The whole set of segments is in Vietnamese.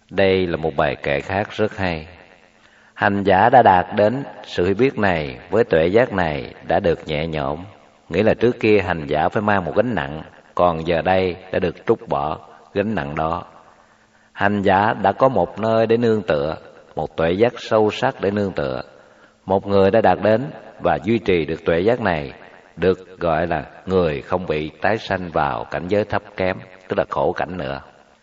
Đây là một bài kệ khác rất hay. Hành giả đã đạt đến sự hiểu biết này với tuệ giác này đã được nhẹ nhõm, nghĩa là trước kia hành giả phải mang một gánh nặng, còn giờ đây đã được trút bỏ gánh nặng đó. Hành giả đã có một nơi để nương tựa, một tuệ giác sâu sắc để nương tựa. Một người đã đạt đến và duy trì được tuệ giác này được gọi là người không bị tái sanh vào cảnh giới thấp kém, tức là khổ cảnh nữa.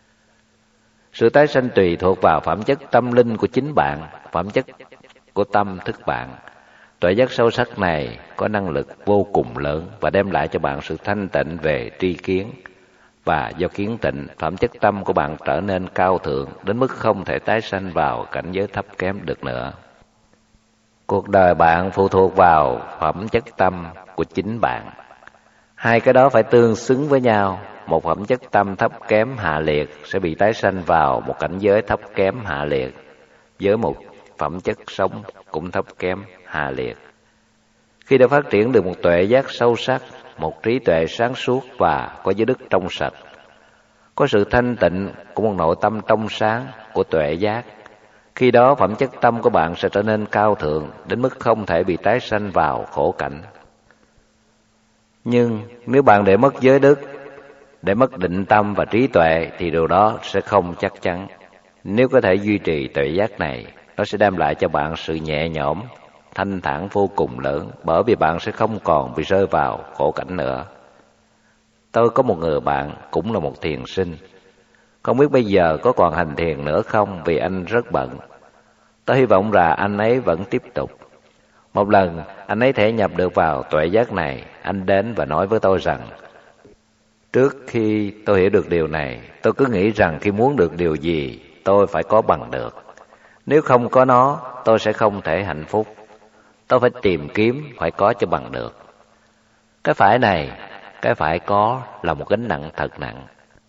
Sự tái sanh tùy thuộc vào phẩm chất tâm linh của chính bạn, phẩm chất của tâm thức bạn. Tuệ giác sâu sắc này có năng lực vô cùng lớn và đem lại cho bạn sự thanh tịnh về tri kiến. Và do kiến tịnh, phẩm chất tâm của bạn trở nên cao thượng đến mức không thể tái sanh vào cảnh giới thấp kém được nữa. Cuộc đời bạn phụ thuộc vào phẩm chất tâm của chính bạn. Hai cái đó phải tương xứng với nhau. Một phẩm chất tâm thấp kém hạ liệt sẽ bị tái sanh vào một cảnh giới thấp kém hạ liệt, với một phẩm chất sống cũng thấp kém hạ liệt. Khi đã phát triển được một tuệ giác sâu sắc, một trí tuệ sáng suốt và có giới đức trong sạch, có sự thanh tịnh của một nội tâm trong sáng của tuệ giác, khi đó phẩm chất tâm của bạn sẽ trở nên cao thượng đến mức không thể bị tái sanh vào khổ cảnh. Nhưng nếu bạn để mất giới đức, để mất định tâm và trí tuệ thì điều đó sẽ không chắc chắn. Nếu có thể duy trì tuệ giác này, nó sẽ đem lại cho bạn sự nhẹ nhõm, thanh thản vô cùng lớn, bởi vì bạn sẽ không còn bị rơi vào khổ cảnh nữa. Tôi có một người bạn cũng là một thiền sinh. Không biết bây giờ có còn hành thiền nữa không vì anh rất bận. Tôi hy vọng là anh ấy vẫn tiếp tục. Một lần anh ấy thể nhập được vào tuệ giác này, anh đến và nói với tôi rằng: trước khi tôi hiểu được điều này, tôi cứ nghĩ rằng khi muốn được điều gì, tôi phải có bằng được. Nếu không có nó, tôi sẽ không thể hạnh phúc. Tôi phải tìm kiếm, phải có cho bằng được. Cái phải này, cái phải có là một gánh nặng thật nặng.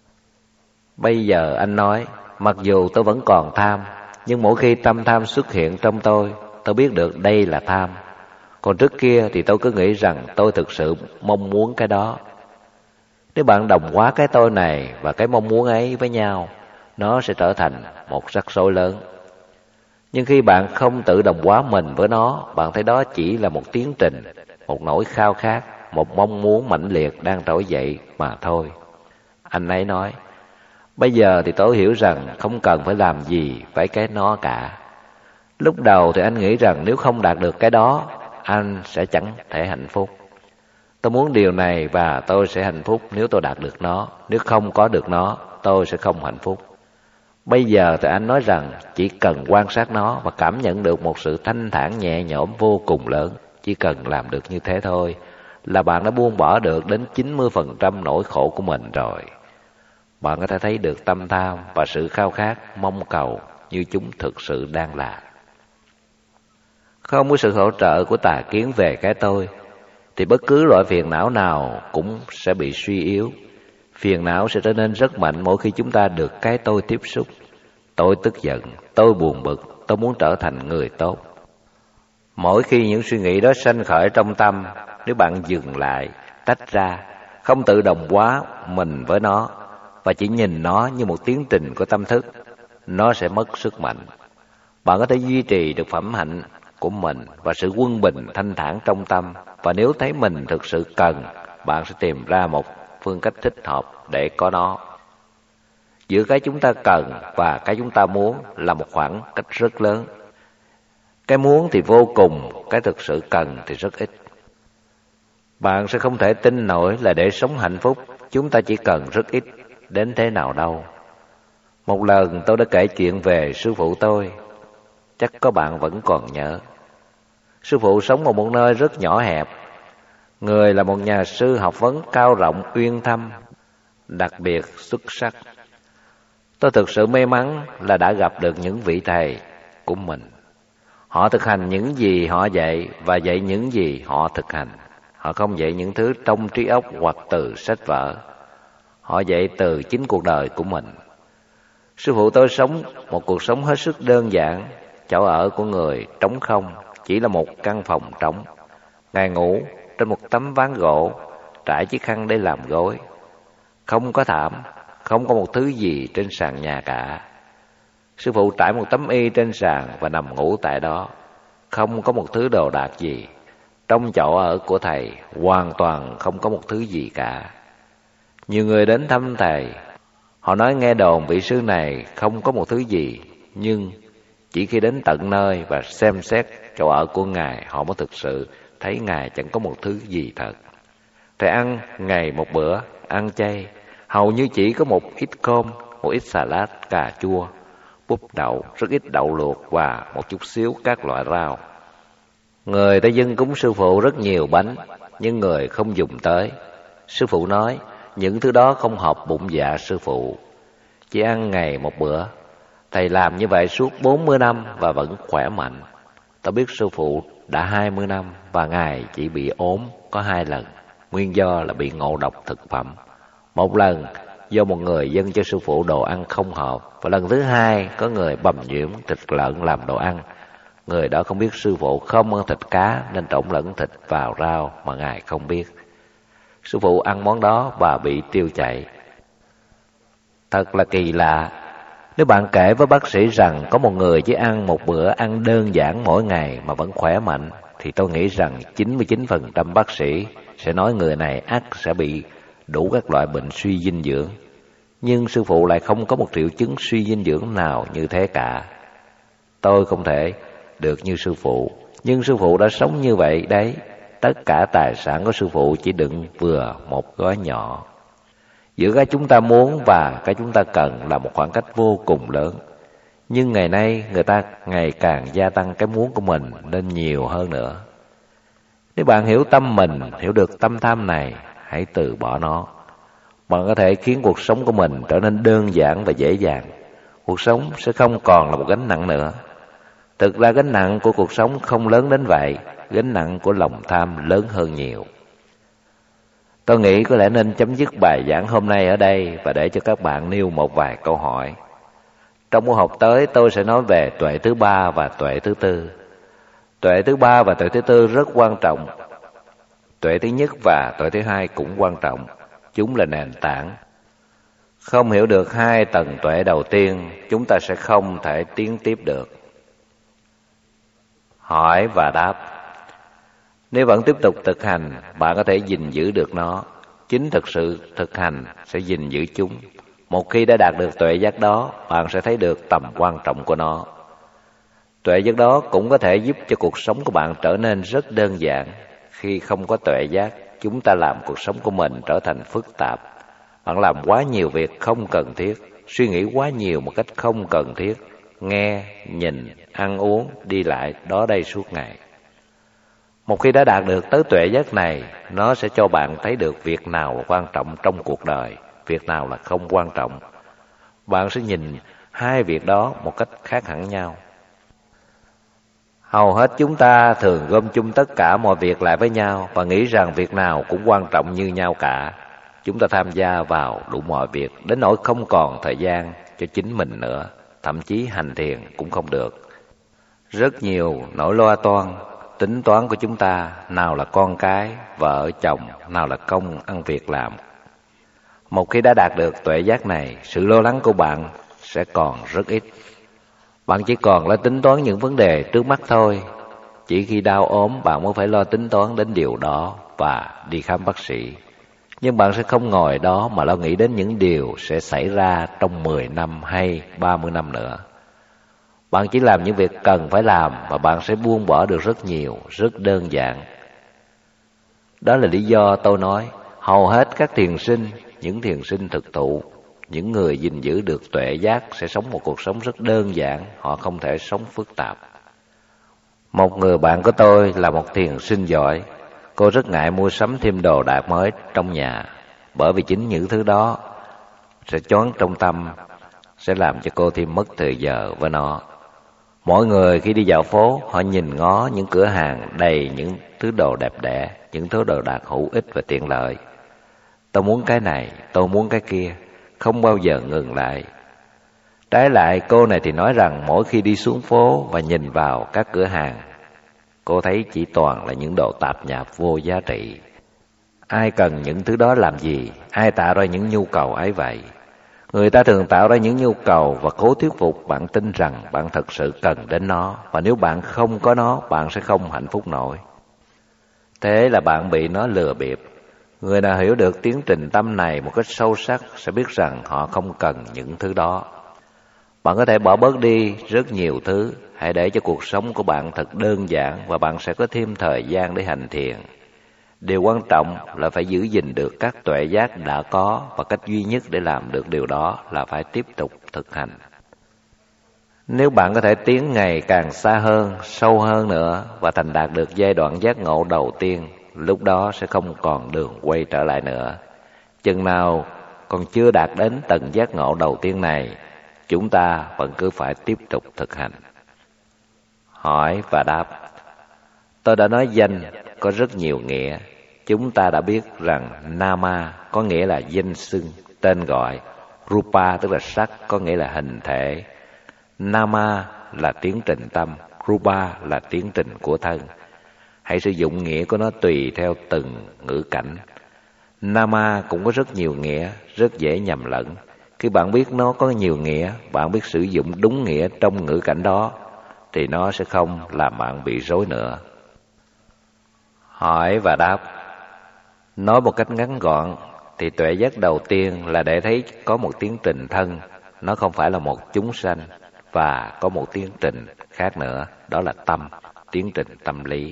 Bây giờ anh nói, mặc dù tôi vẫn còn tham, nhưng mỗi khi tâm tham xuất hiện trong tôi biết được đây là tham. Còn trước kia thì tôi cứ nghĩ rằng tôi thực sự mong muốn cái đó. Nếu bạn đồng hóa cái tôi này và cái mong muốn ấy với nhau, nó sẽ trở thành một rắc rối lớn. Nhưng khi bạn không tự đồng hóa mình với nó, bạn thấy đó chỉ là một tiến trình, một nỗi khao khát, một mong muốn mãnh liệt đang trỗi dậy mà thôi. Anh ấy nói: bây giờ thì tôi hiểu rằng không cần phải làm gì với cái nó cả. Lúc đầu thì anh nghĩ rằng nếu không đạt được cái đó, anh sẽ chẳng thể hạnh phúc. Tôi muốn điều này và tôi sẽ hạnh phúc nếu tôi đạt được nó. Nếu không có được nó, tôi sẽ không hạnh phúc. Bây giờ thì anh nói rằng chỉ cần quan sát nó và cảm nhận được một sự thanh thản nhẹ nhõm vô cùng lớn. Chỉ cần làm được như thế thôi là bạn đã buông bỏ được đến 90% nỗi khổ của mình rồi. Bạn có thể thấy được tâm tham và sự khao khát, mong cầu như chúng thực sự đang là. Không có sự hỗ trợ của tà kiến về cái tôi thì bất cứ loại phiền não nào cũng sẽ bị suy yếu. Phiền não sẽ trở nên rất mạnh mỗi khi chúng ta được cái tôi tiếp xúc. Tôi tức giận, tôi buồn bực, tôi muốn trở thành người tốt. Mỗi khi những suy nghĩ đó sanh khởi trong tâm, nếu bạn dừng lại, tách ra, không tự đồng hóa mình với nó và chỉ nhìn nó như một tiến trình của tâm thức, nó sẽ mất sức mạnh. Bạn có thể duy trì được phẩm hạnh của mình và sự quân bình thanh thản trong tâm, và nếu thấy mình thực sự cần, bạn sẽ tìm ra một phương cách thích hợp để có nó. Giữa cái chúng ta cần và cái chúng ta muốn là một khoảng cách rất lớn. Cái muốn thì vô cùng, cái thực sự cần thì rất ít. Bạn sẽ không thể tin nổi là để sống hạnh phúc, chúng ta chỉ cần rất ít, đến thế nào đâu. Một lần tôi đã kể chuyện về sư phụ tôi, chắc có bạn vẫn còn nhớ. Sư phụ sống ở một nơi rất nhỏ hẹp. Người là một nhà sư học vấn cao rộng uyên thâm, đặc biệt xuất sắc. Tôi thực sự may mắn là đã gặp được những vị thầy của mình. Họ thực hành những gì họ dạy và dạy những gì họ thực hành. Họ không dạy những thứ trong trí óc hoặc từ sách vở. Họ dạy từ chính cuộc đời của mình. Sư phụ tôi sống một cuộc sống hết sức đơn giản. Chỗ ở của người trống không, chỉ là một căn phòng trống. Ngài ngủ trên một tấm ván gỗ, trải chiếc khăn để làm gối. Không có thảm, không có một thứ gì trên sàn nhà cả. Sư phụ trải một tấm y trên sàn và nằm ngủ tại đó. Không có một thứ đồ đạc gì. Trong chỗ ở của thầy hoàn toàn không có một thứ gì cả. Nhiều người đến thăm thầy, họ nói nghe đồn vị sư này không có một thứ gì, nhưng chỉ khi đến tận nơi và xem xét chỗ ở của Ngài, họ mới thực sự thấy Ngài chẳng có một thứ gì thật. Thầy ăn ngày một bữa, ăn chay, hầu như chỉ có một ít cơm, một ít salad, cà chua, búp đậu, rất ít đậu luộc và một chút xíu các loại rau. Người ta dâng cúng sư phụ rất nhiều bánh, nhưng người không dùng tới. Sư phụ nói, những thứ đó không hợp bụng dạ sư phụ, chỉ ăn ngày một bữa. Thầy làm như vậy suốt 40 năm và vẫn khỏe mạnh. Tôi biết sư phụ đã 20 năm và Ngài chỉ bị ốm có 2 lần. Nguyên do là bị ngộ độc thực phẩm. Một lần do một người dâng cho sư phụ đồ ăn không hợp, và lần thứ hai có người bầm nhiễm thịt lợn làm đồ ăn. Người đó không biết sư phụ không ăn thịt cá nên trộn lẫn thịt vào rau mà Ngài không biết. Sư phụ ăn món đó và bị tiêu chảy. Thật là kỳ lạ. Nếu bạn kể với bác sĩ rằng có một người chỉ ăn một bữa ăn đơn giản mỗi ngày mà vẫn khỏe mạnh, thì tôi nghĩ rằng 99% bác sĩ sẽ nói người này ắt sẽ bị đủ các loại bệnh suy dinh dưỡng. Nhưng sư phụ lại không có một triệu chứng suy dinh dưỡng nào như thế cả. Tôi không thể được như sư phụ, nhưng sư phụ đã sống như vậy đấy. Tất cả tài sản của sư phụ chỉ đựng vừa một gói nhỏ. Giữa cái chúng ta muốn và cái chúng ta cần là một khoảng cách vô cùng lớn. Nhưng ngày nay người ta ngày càng gia tăng cái muốn của mình lên nhiều hơn nữa. Nếu bạn hiểu tâm mình, hiểu được tâm tham này, hãy từ bỏ nó. Bạn có thể khiến cuộc sống của mình trở nên đơn giản và dễ dàng. Cuộc sống sẽ không còn là một gánh nặng nữa. Thực ra gánh nặng của cuộc sống không lớn đến vậy. Gánh nặng của lòng tham lớn hơn nhiều. Tôi nghĩ có lẽ nên chấm dứt bài giảng hôm nay ở đây và để cho các bạn nêu một vài câu hỏi. Trong buổi học tới tôi sẽ nói về tuệ thứ ba và tuệ thứ tư. Tuệ thứ ba và tuệ thứ tư rất quan trọng. Tuệ thứ nhất và tuệ thứ hai cũng quan trọng. Chúng là nền tảng. Không hiểu được hai tầng tuệ đầu tiên, chúng ta sẽ không thể tiến tiếp được. Hỏi và đáp. Nếu vẫn tiếp tục thực hành, bạn có thể gìn giữ được nó. Chính thực sự thực hành sẽ gìn giữ chúng. Một khi đã đạt được tuệ giác đó, bạn sẽ thấy được tầm quan trọng của nó. Tuệ giác đó cũng có thể giúp cho cuộc sống của bạn trở nên rất đơn giản. Khi không có tuệ giác, chúng ta làm cuộc sống của mình trở thành phức tạp. Bạn làm quá nhiều việc không cần thiết, suy nghĩ quá nhiều một cách không cần thiết, nghe, nhìn, ăn uống, đi lại đó đây suốt ngày. Một khi đã đạt được tới tuệ giác này, nó sẽ cho bạn thấy được việc nào là quan trọng trong cuộc đời, việc nào là không quan trọng. Bạn sẽ nhìn hai việc đó một cách khác hẳn nhau. Hầu hết chúng ta thường gom chung tất cả mọi việc lại với nhau và nghĩ rằng việc nào cũng quan trọng như nhau cả. Chúng ta tham gia vào đủ mọi việc đến nỗi không còn thời gian cho chính mình nữa, thậm chí hành thiền cũng không được. Rất nhiều nỗi lo toan, tính toán của chúng ta, nào là con cái, vợ, chồng, nào là công ăn việc làm. Một khi đã đạt được tuệ giác này, sự lo lắng của bạn sẽ còn rất ít. Bạn chỉ còn lo tính toán những vấn đề trước mắt thôi. Chỉ khi đau ốm bạn mới phải lo tính toán đến điều đó và đi khám bác sĩ. Nhưng bạn sẽ không ngồi đó mà lo nghĩ đến những điều sẽ xảy ra trong 10 năm hay 30 năm nữa. Bạn chỉ làm những việc cần phải làm và bạn sẽ buông bỏ được rất nhiều, rất đơn giản. Đó là lý do tôi nói, hầu hết các thiền sinh, những thiền sinh thực thụ, những người gìn giữ được tuệ giác sẽ sống một cuộc sống rất đơn giản, họ không thể sống phức tạp. Một người bạn của tôi là một thiền sinh giỏi. Cô rất ngại mua sắm thêm đồ đạc mới trong nhà, bởi vì chính những thứ đó sẽ choáng trong tâm, sẽ làm cho cô thêm mất thời giờ với nó. Mỗi người khi đi dạo phố, họ nhìn ngó những cửa hàng đầy những thứ đồ đẹp đẽ, những thứ đồ đạc hữu ích và tiện lợi. Tôi muốn cái này, tôi muốn cái kia, không bao giờ ngừng lại. Trái lại, cô này thì nói rằng mỗi khi đi xuống phố và nhìn vào các cửa hàng, cô thấy chỉ toàn là những đồ tạp nhạp vô giá trị. Ai cần những thứ đó làm gì, ai tạo ra những nhu cầu ấy vậy. Người ta thường tạo ra những nhu cầu và cố thuyết phục bạn tin rằng bạn thật sự cần đến nó, và nếu bạn không có nó, bạn sẽ không hạnh phúc nổi. Thế là bạn bị nó lừa bịp. Người nào hiểu được tiến trình tâm này một cách sâu sắc sẽ biết rằng họ không cần những thứ đó. Bạn có thể bỏ bớt đi rất nhiều thứ, hãy để cho cuộc sống của bạn thật đơn giản và bạn sẽ có thêm thời gian để hành thiền. Điều quan trọng là phải giữ gìn được các tuệ giác đã có, và cách duy nhất để làm được điều đó là phải tiếp tục thực hành. Nếu bạn có thể tiến ngày càng xa hơn, sâu hơn nữa và thành đạt được giai đoạn giác ngộ đầu tiên, lúc đó sẽ không còn đường quay trở lại nữa. Chừng nào còn chưa đạt đến tầng giác ngộ đầu tiên này, chúng ta vẫn cứ phải tiếp tục thực hành. Hỏi và đáp. Tôi đã nói danh có rất nhiều nghĩa. Chúng ta đã biết rằng Nama có nghĩa là danh xưng, tên gọi. Rupa tức là sắc, có nghĩa là hình thể. Nama là tiến trình tâm, Rupa là tiến trình của thân. Hãy sử dụng nghĩa của nó tùy theo từng ngữ cảnh. Nama cũng có rất nhiều nghĩa, rất dễ nhầm lẫn. Khi bạn biết nó có nhiều nghĩa, bạn biết sử dụng đúng nghĩa trong ngữ cảnh đó, thì nó sẽ không làm bạn bị rối nữa. Hỏi và đáp. Nói một cách ngắn gọn thì tuệ giác đầu tiên là để thấy có một tiến trình thân, nó không phải là một chúng sanh, và có một tiến trình khác nữa, đó là tâm, tiến trình tâm lý.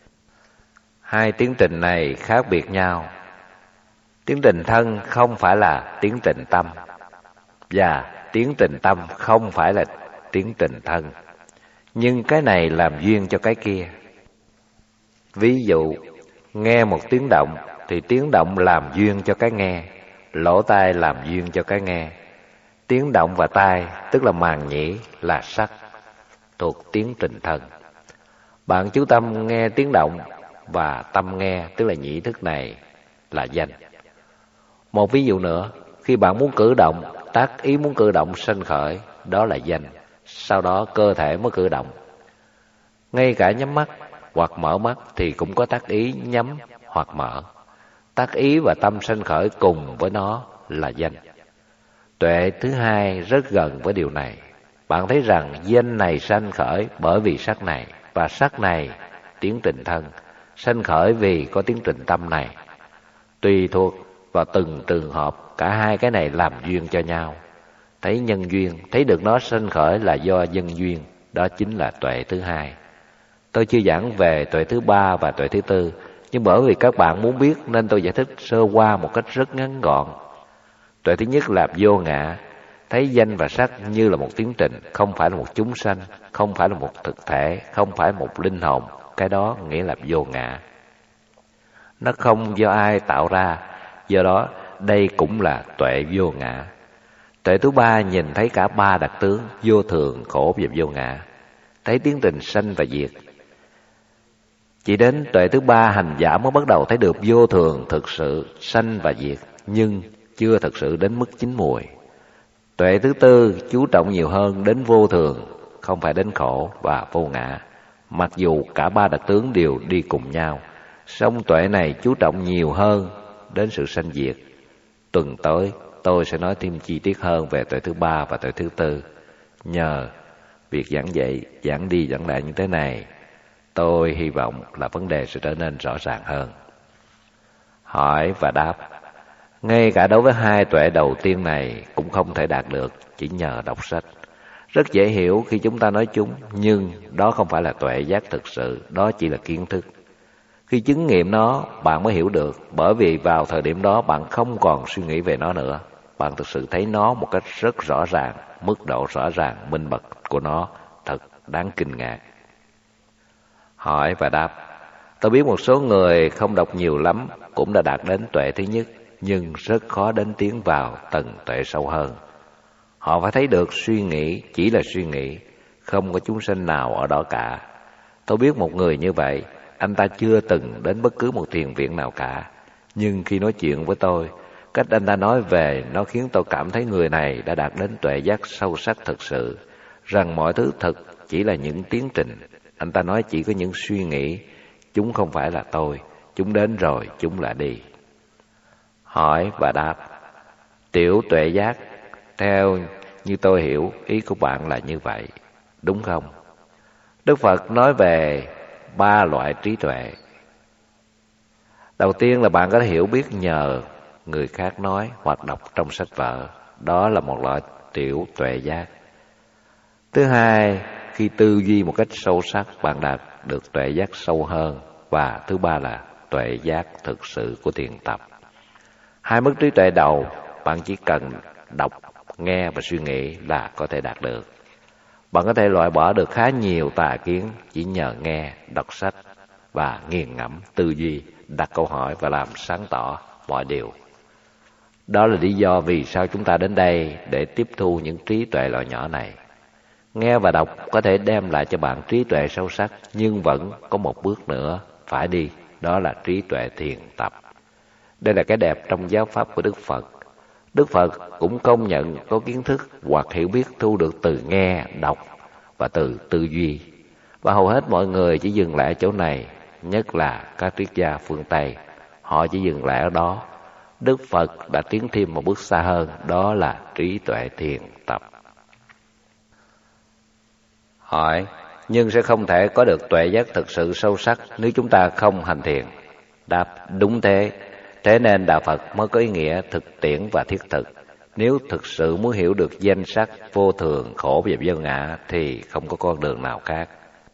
Hai tiến trình này khác biệt nhau. Tiến trình thân không phải là tiến trình tâm, và tiến trình tâm không phải là tiến trình thân. Nhưng cái này làm duyên cho cái kia. Ví dụ, nghe một tiếng động thì tiếng động làm duyên cho cái nghe, lỗ tai làm duyên cho cái nghe. Tiếng động và tai, tức là màng nhĩ, là sắc, thuộc tiến trình thân. Bạn chú tâm nghe tiếng động và tâm nghe, tức là nhĩ thức này, là danh. Một ví dụ nữa, khi bạn muốn cử động, tác ý muốn cử động sanh khởi, đó là danh. Sau đó cơ thể mới cử động. Ngay cả nhắm mắt hoặc mở mắt thì cũng có tác ý nhắm hoặc mở. Tác ý và tâm sanh khởi cùng với nó là danh. Tuệ thứ hai rất gần với điều này. Bạn thấy rằng danh này sanh khởi bởi vì sắc này, và sắc này, tiến trình thân, sanh khởi vì có tiến trình tâm này. Tùy thuộc vào từng trường hợp, cả hai cái này làm duyên cho nhau. Thấy nhân duyên, thấy được nó sanh khởi là do nhân duyên, đó chính là tuệ thứ hai. Tôi chưa giảng về tuệ thứ ba và tuệ thứ tư, nhưng bởi vì các bạn muốn biết nên tôi giải thích sơ qua một cách rất ngắn gọn. Tuệ thứ nhất là vô ngã, thấy danh và sắc như là một tiến trình, không phải là một chúng sanh, không phải là một thực thể, không phải một linh hồn. Cái đó nghĩa là vô ngã. Nó không do ai tạo ra, do đó đây cũng là tuệ vô ngã. Tuệ thứ ba nhìn thấy cả ba đặc tướng vô thường, khổ và vô ngã, thấy tiến trình sanh và diệt. Chỉ đến tuệ thứ ba hành giả mới bắt đầu thấy được vô thường thực sự sanh và diệt, nhưng chưa thực sự đến mức chín mùi. Tuệ thứ tư chú trọng nhiều hơn đến vô thường, không phải đến khổ và vô ngã. Mặc dù cả ba đặc tướng đều đi cùng nhau, song tuệ này chú trọng nhiều hơn đến sự sanh diệt. Tuần tới tôi sẽ nói thêm chi tiết hơn về tuệ thứ ba và tuệ thứ tư. Nhờ việc giảng dạy, giảng đi giảng lại như thế này, tôi hy vọng là vấn đề sẽ trở nên rõ ràng hơn. Hỏi và đáp. Ngay cả đối với hai tuệ đầu tiên này cũng không thể đạt được chỉ nhờ đọc sách. Rất dễ hiểu khi chúng ta nói chúng, nhưng đó không phải là tuệ giác thực sự, đó chỉ là kiến thức. Khi chứng nghiệm nó, bạn mới hiểu được, bởi vì vào thời điểm đó bạn không còn suy nghĩ về nó nữa. Bạn thực sự thấy nó một cách rất rõ ràng, mức độ rõ ràng, minh bạch của nó thật đáng kinh ngạc. Hỏi và đáp. Tôi biết một số người không đọc nhiều lắm cũng đã đạt đến tuệ thứ nhất, nhưng rất khó đến tiến vào tầng tuệ sâu hơn. Họ phải thấy được suy nghĩ chỉ là suy nghĩ, không có chúng sanh nào ở đó cả. Tôi biết một người như vậy, anh ta chưa từng đến bất cứ một thiền viện nào cả. Nhưng khi nói chuyện với tôi, cách anh ta nói về nó khiến tôi cảm thấy người này đã đạt đến tuệ giác sâu sắc thực sự, rằng mọi thứ thực chỉ là những tiến trình. Anh ta nói chỉ có những suy nghĩ, chúng không phải là tôi, chúng đến rồi, chúng lại đi. Hỏi và đáp. Tiểu tuệ giác Theo như tôi hiểu, ý của bạn là như vậy, đúng không? Đức Phật nói về 3 loại trí tuệ. Đầu tiên là bạn có thể hiểu biết nhờ người khác nói hoặc đọc trong sách vở. Đó là một loại tiểu tuệ giác. Thứ hai, khi tư duy một cách sâu sắc, bạn đạt được tuệ giác sâu hơn. Và thứ ba là tuệ giác thực sự của thiền tập. 2 mức trí tuệ đầu, bạn chỉ cần đọc, nghe và suy nghĩ là có thể đạt được. Bạn có thể loại bỏ được khá nhiều tà kiến chỉ nhờ nghe, đọc sách và nghiền ngẫm, tư duy, đặt câu hỏi và làm sáng tỏ mọi điều. Đó là lý do vì sao chúng ta đến đây để tiếp thu những trí tuệ loại nhỏ này. Nghe và đọc có thể đem lại cho bạn trí tuệ sâu sắc, nhưng vẫn có một bước nữa phải đi, đó là trí tuệ thiền tập. Đây là cái đẹp trong giáo pháp của Đức Phật. Đức Phật cũng công nhận có kiến thức hoặc hiểu biết thu được từ nghe, đọc và từ tư duy. Và hầu hết mọi người chỉ dừng lại ở chỗ này, nhất là các triết gia phương Tây. Họ chỉ dừng lại ở đó. Đức Phật đã tiến thêm một bước xa hơn, đó là trí tuệ thiền tập. Hỏi, nhưng sẽ không thể có được tuệ giác thực sự sâu sắc nếu chúng ta không hành thiền. Đáp, đúng thế. Thế nên Đạo Phật mới có ý nghĩa thực tiễn và thiết thực. Nếu thực sự muốn hiểu được danh sắc vô thường, khổ và vô ngã thì không có con đường nào khác.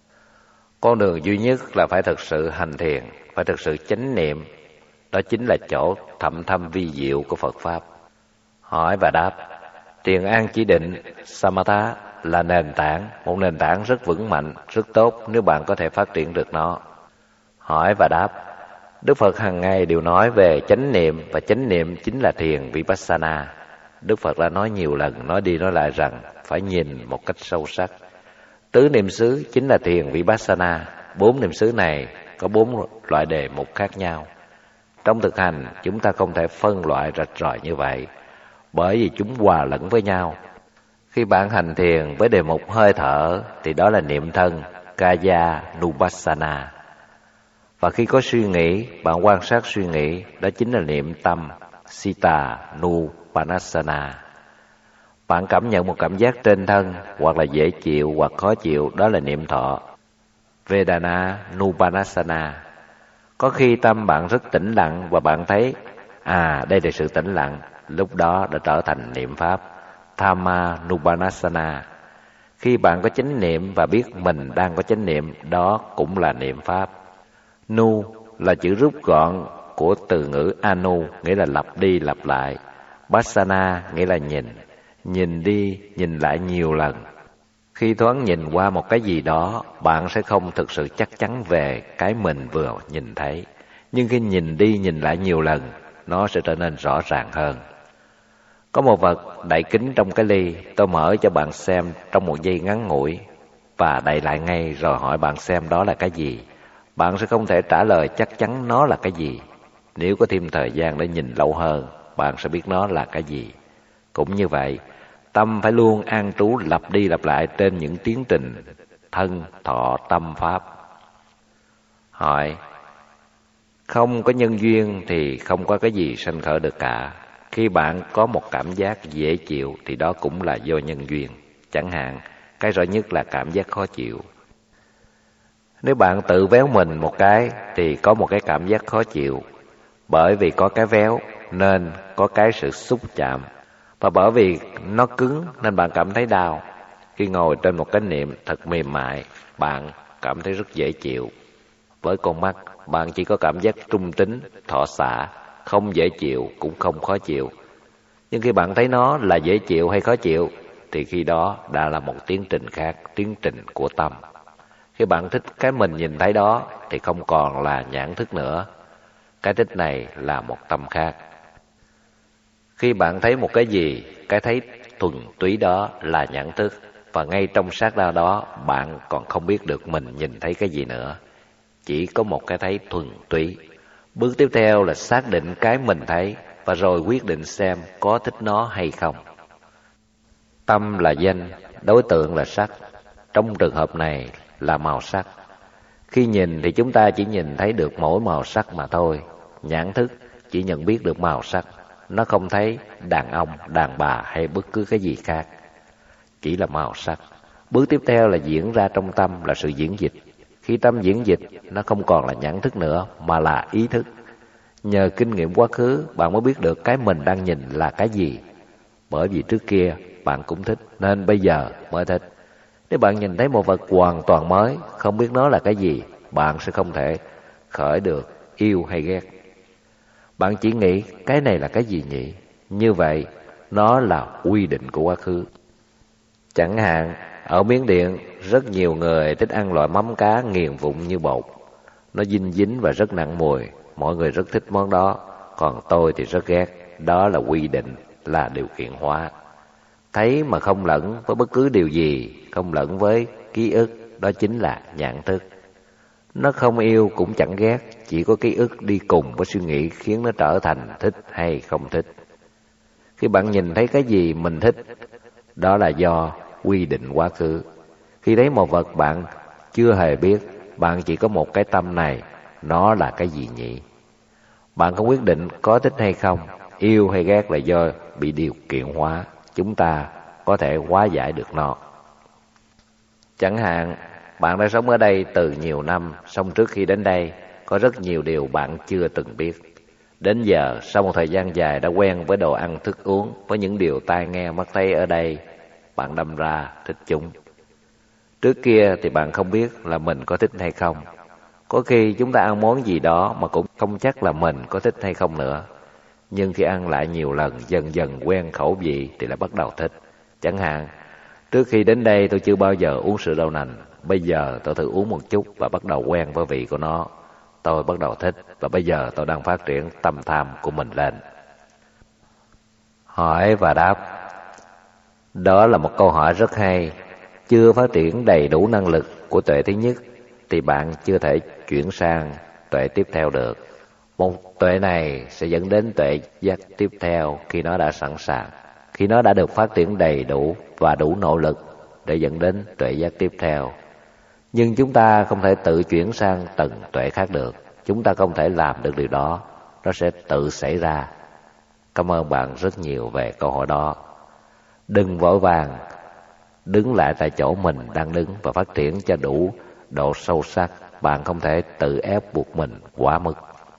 Con đường duy nhất là phải thực sự hành thiền, phải thực sự chánh niệm. Đó chính là chỗ thậm thâm vi diệu của Phật Pháp. Hỏi và đáp, thiền an chỉ định, Samatha là nền tảng, một nền tảng rất vững mạnh, rất tốt nếu bạn có thể phát triển được nó. Hỏi và đáp, Đức Phật hàng ngày đều nói về chánh niệm, và chánh niệm chính là thiền Vipassana. Đức Phật đã nói nhiều lần, nói đi nói lại rằng phải nhìn một cách sâu sắc. Tứ niệm xứ chính là thiền Vipassana. 4 niệm xứ này có 4 loại đề mục khác nhau. Trong thực hành, chúng ta không thể phân loại rạch ròi như vậy, bởi vì chúng hòa lẫn với nhau. Khi bạn hành thiền với đề mục hơi thở thì đó là niệm thân, Kaya Nupassana. Và khi có suy nghĩ, bạn quan sát suy nghĩ, đó chính là niệm tâm, Sita Nupanasana. Bạn cảm nhận một cảm giác trên thân, hoặc là dễ chịu hoặc khó chịu, đó là niệm thọ, Vedana Nupanasana. Có khi tâm bạn rất tĩnh lặng và bạn thấy, đây là sự tĩnh lặng, lúc đó đã trở thành niệm pháp, Dhamma Nupanasana. Khi bạn có chánh niệm và biết mình đang có chánh niệm, đó cũng là niệm pháp. Nu là chữ rút gọn của từ ngữ anu, nghĩa là lặp đi lặp lại. Passana nghĩa là nhìn, nhìn đi nhìn lại nhiều lần. Khi thoáng nhìn qua một cái gì đó, bạn sẽ không thực sự chắc chắn về cái mình vừa nhìn thấy. Nhưng khi nhìn đi nhìn lại nhiều lần, nó sẽ trở nên rõ ràng hơn. Có một vật đậy kính trong cái ly, tôi mở cho bạn xem trong một giây ngắn ngủi và đậy lại ngay rồi hỏi bạn xem đó là cái gì. Bạn sẽ không thể trả lời chắc chắn nó là cái gì. Nếu có thêm thời gian để nhìn lâu hơn, bạn sẽ biết nó là cái gì. Cũng như vậy, tâm phải luôn an trú lặp đi lặp lại trên những tiến trình thân, thọ, tâm, pháp. Hỏi, không có nhân duyên thì không có cái gì sanh khởi được cả. Khi bạn có một cảm giác dễ chịu thì đó cũng là do nhân duyên. Chẳng hạn, cái rõ nhất là cảm giác khó chịu. Nếu bạn tự véo mình một cái thì có một cái cảm giác khó chịu. Bởi vì có cái véo nên có cái sự xúc chạm. Và bởi vì nó cứng nên bạn cảm thấy đau. Khi ngồi trên một cái niệm thật mềm mại, bạn cảm thấy rất dễ chịu. Với con mắt, bạn chỉ có cảm giác trung tính, thọ xạ, không dễ chịu cũng không khó chịu. Nhưng khi bạn thấy nó là dễ chịu hay khó chịu thì khi đó đã là một tiến trình khác, tiến trình của tâm. Khi bạn thích cái mình nhìn thấy đó thì không còn là nhãn thức nữa. Cái thích này là một tâm khác. Khi bạn thấy một cái gì, cái thấy thuần túy đó là nhãn thức. Và ngay trong sát na đó, bạn còn không biết được mình nhìn thấy cái gì nữa. Chỉ có một cái thấy thuần túy. Bước tiếp theo là xác định cái mình thấy và rồi quyết định xem có thích nó hay không. Tâm là danh, đối tượng là sắc. Trong trường hợp này là màu sắc. Khi nhìn thì chúng ta chỉ nhìn thấy được mỗi màu sắc mà thôi. Nhãn thức chỉ nhận biết được màu sắc. nó không thấy đàn ông, đàn bà hay bất cứ cái gì khác, chỉ là màu sắc. Bước tiếp theo là diễn ra trong tâm, là sự diễn dịch. Khi tâm diễn dịch, nó không còn là nhãn thức nữa mà là ý thức. Nhờ kinh nghiệm quá khứ, bạn mới biết được cái mình đang nhìn là cái gì. Bởi vì trước kia bạn cũng thích nên bây giờ mới thích. Nếu bạn nhìn thấy một vật hoàn toàn mới, không biết nó là cái gì, bạn sẽ không thể khởi được yêu hay ghét. Bạn chỉ nghĩ cái này là cái gì nhỉ? Như vậy, nó là quy định của quá khứ. Chẳng hạn, ở Miến Điện, rất nhiều người thích ăn loại mắm cá nghiền vụn như bột. Nó dinh dính và rất nặng mùi, mọi người rất thích món đó, còn tôi thì rất ghét. Đó là quy định, là điều kiện hóa. Thấy mà không lẫn với bất cứ điều gì, không lẫn với ký ức, đó chính là nhãn thức. Nó không yêu cũng chẳng ghét, chỉ có ký ức đi cùng với suy nghĩ khiến nó trở thành thích hay không thích. Khi bạn nhìn thấy cái gì mình thích, đó là do quy định quá khứ. Khi thấy một vật bạn chưa hề biết, bạn chỉ có một cái tâm này, nó là cái gì nhỉ? Bạn không quyết định có thích hay không, yêu hay ghét là do bị điều kiện hóa. Chúng ta có thể hóa giải được nó. Chẳng hạn, bạn đã sống ở đây từ nhiều năm, song trước khi đến đây, có rất nhiều điều bạn chưa từng biết. Đến giờ, sau một thời gian dài đã quen với đồ ăn thức uống, với những điều tai nghe mắt thấy ở đây, bạn đâm ra thích chúng. Trước kia thì bạn không biết là mình có thích hay không. Có khi chúng ta ăn món gì đó mà cũng không chắc là mình có thích hay không nữa. Nhưng khi ăn lại nhiều lần, dần dần quen khẩu vị thì lại bắt đầu thích. Chẳng hạn, trước khi đến đây tôi chưa bao giờ uống sữa đậu nành. Bây giờ tôi thử uống một chút và bắt đầu quen với vị của nó. Tôi bắt đầu thích và bây giờ tôi đang phát triển tâm tham của mình lên. Hỏi và đáp. Đó là một câu hỏi rất hay. Chưa phát triển đầy đủ năng lực của tuệ thứ nhất thì bạn chưa thể chuyển sang tuệ tiếp theo được. Một tuệ này sẽ dẫn đến tuệ giác tiếp theo khi nó đã sẵn sàng, khi nó đã được phát triển đầy đủ và đủ nỗ lực để dẫn đến tuệ giác tiếp theo. Nhưng chúng ta không thể tự chuyển sang tầng tuệ khác được. Chúng ta không thể làm được điều đó. Nó sẽ tự xảy ra. Cảm ơn bạn rất nhiều về câu hỏi đó. Đừng vội vàng đứng lại tại chỗ mình đang đứng và phát triển cho đủ độ sâu sắc. Bạn không thể tự ép buộc mình quá mức.